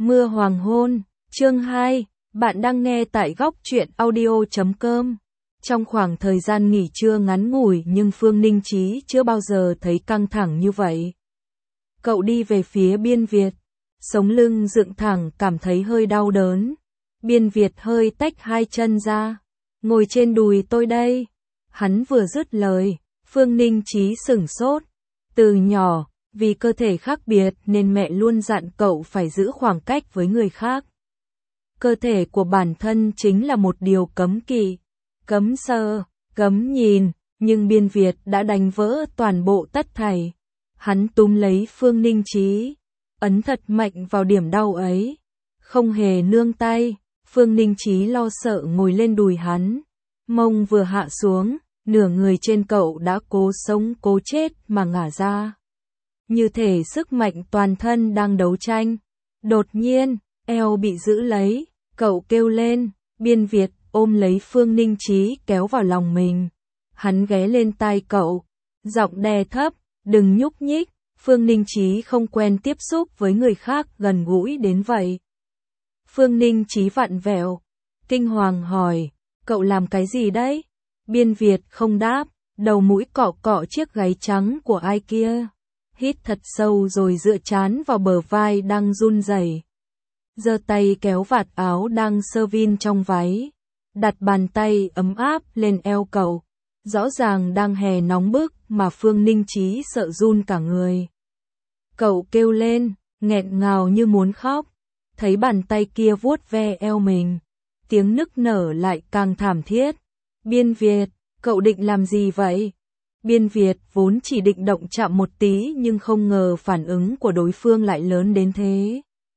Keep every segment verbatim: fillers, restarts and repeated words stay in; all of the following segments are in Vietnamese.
Mưa hoàng hôn, chương hai, bạn đang nghe tại góc truyện audio chấm com. Trong khoảng thời gian nghỉ trưa ngắn ngủi nhưng Phương Ninh Chí chưa bao giờ thấy căng thẳng như vậy. Cậu đi về phía Biên Việt, sống lưng dựng thẳng cảm thấy hơi đau đớn. Biên Việt hơi tách hai chân ra, ngồi trên đùi tôi đây. Hắn vừa dứt lời, Phương Ninh Chí sửng sốt. Từ nhỏ, vì cơ thể khác biệt nên mẹ luôn dặn cậu phải giữ khoảng cách với người khác. Cơ thể của bản thân chính là một điều cấm kỵ, cấm sờ, cấm nhìn, nhưng Biên Việt đã đánh vỡ toàn bộ tất thảy. Hắn túm lấy Phương Ninh Chí, ấn thật mạnh vào điểm đau ấy, không hề nương tay. Phương Ninh Chí lo sợ ngồi lên đùi hắn, mông vừa hạ xuống, nửa người trên cậu đã cố sống cố chết mà ngả ra. Như thể sức mạnh toàn thân đang đấu tranh. Đột nhiên, eo bị giữ lấy, cậu kêu lên. Biên Việt ôm lấy Phương Ninh Chí kéo vào lòng mình. Hắn ghé lên tai cậu, giọng đè thấp, đừng nhúc nhích. Phương Ninh Chí không quen tiếp xúc với người khác gần gũi đến vậy. Phương Ninh Chí vặn vẹo, kinh hoàng hỏi, cậu làm cái gì đấy? Biên Việt không đáp, đầu mũi cọ cọ chiếc gáy trắng của ai kia. Hít thật sâu rồi dựa trán vào bờ vai đang run rẩy. Giơ tay kéo vạt áo đang sơ vin trong váy, đặt bàn tay ấm áp lên eo cậu. Rõ ràng đang hè nóng bức mà Phương Ninh Chí sợ run cả người. Cậu kêu lên, nghẹn ngào như muốn khóc, thấy bàn tay kia vuốt ve eo mình. Tiếng nức nở lại càng thảm thiết. Biên Việt, cậu định làm gì vậy? Biên Việt vốn chỉ định động chạm một tí nhưng không ngờ phản ứng của đối phương lại lớn đến thế.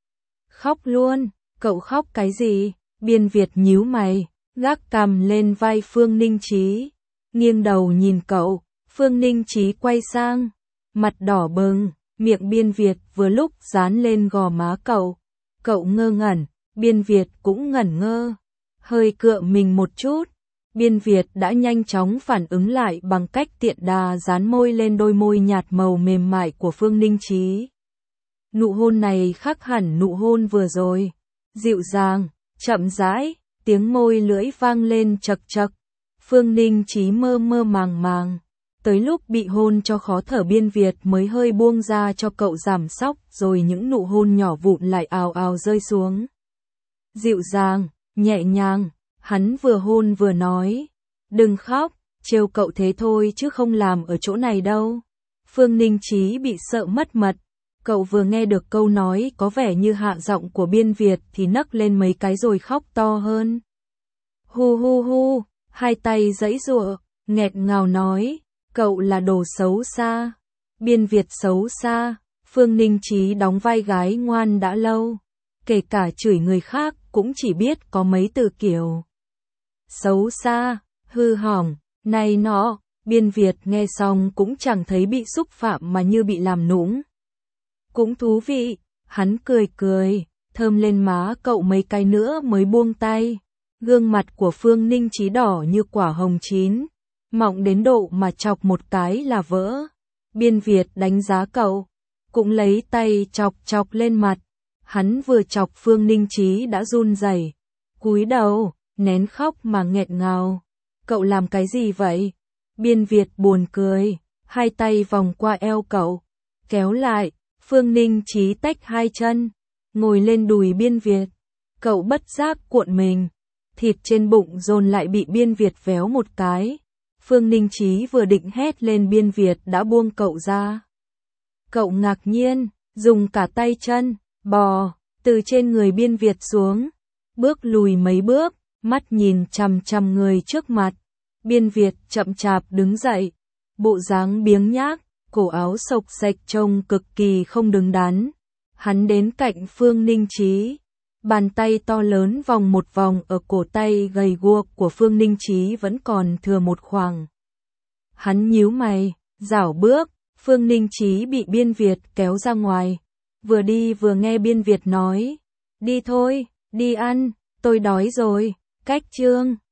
Khóc luôn, cậu khóc cái gì? Biên Việt nhíu mày, gác cằm lên vai Phương Ninh Chí, nghiêng đầu nhìn cậu. Phương Ninh Chí quay sang, mặt đỏ bừng, miệng Biên Việt vừa lúc dán lên gò má cậu. Cậu ngơ ngẩn, Biên Việt cũng ngẩn ngơ, hơi cựa mình một chút. Biên Việt đã nhanh chóng phản ứng lại bằng cách tiện đà dán môi lên đôi môi nhạt màu mềm mại của Phương Ninh Chí. Nụ hôn này khác hẳn nụ hôn vừa rồi, dịu dàng, chậm rãi, tiếng môi lưỡi vang lên chật chật. Phương Ninh Chí mơ mơ màng màng, tới lúc bị hôn cho khó thở Biên Việt mới hơi buông ra cho cậu giảm sóc, rồi những nụ hôn nhỏ vụn lại ào ào rơi xuống. Dịu dàng, nhẹ nhàng. Hắn vừa hôn vừa nói, đừng khóc, trêu cậu thế thôi chứ không làm ở chỗ này đâu. Phương Ninh Chí bị sợ mất mật, cậu vừa nghe được câu nói có vẻ như hạ giọng của Biên Việt thì nấc lên mấy cái rồi khóc to hơn. Hu hu hu, hai tay giãy giụa, nghẹt ngào nói, cậu là đồ xấu xa. Biên Việt xấu xa, Phương Ninh Chí đóng vai gái ngoan đã lâu, kể cả chửi người khác cũng chỉ biết có mấy từ kiểu xấu xa, hư hỏng, này nọ. Biên Việt nghe xong cũng chẳng thấy bị xúc phạm mà như bị làm nũng. Cũng thú vị, hắn cười cười, thơm lên má cậu mấy cái nữa mới buông tay. Gương mặt của Phương Ninh Chí đỏ như quả hồng chín, mọng đến độ mà chọc một cái là vỡ. Biên Việt đánh giá cậu, cũng lấy tay chọc chọc lên mặt. Hắn vừa chọc Phương Ninh Chí đã run rẩy, cúi đầu, nén khóc mà nghẹn ngào. Cậu làm cái gì vậy? Biên Việt buồn cười, hai tay vòng qua eo cậu, kéo lại. Phương Ninh Chí tách hai chân, ngồi lên đùi Biên Việt. Cậu bất giác cuộn mình, thịt trên bụng dồn lại bị Biên Việt véo một cái. Phương Ninh Chí vừa định hét lên Biên Việt đã buông cậu ra. Cậu ngạc nhiên, dùng cả tay chân, bò từ trên người Biên Việt xuống, bước lùi mấy bước, mắt nhìn chằm chằm người trước mặt. Biên Việt chậm chạp đứng dậy, bộ dáng biếng nhác, cổ áo xộc xệch trông cực kỳ không đứng đắn. Hắn đến cạnh Phương Ninh Chí, bàn tay to lớn vòng một vòng ở cổ tay gầy guộc của Phương Ninh Chí vẫn còn thừa một khoảng. Hắn nhíu mày, rảo bước. Phương Ninh Chí bị Biên Việt kéo ra ngoài, vừa đi vừa nghe Biên Việt nói, đi thôi, đi ăn, tôi đói rồi. Cách chương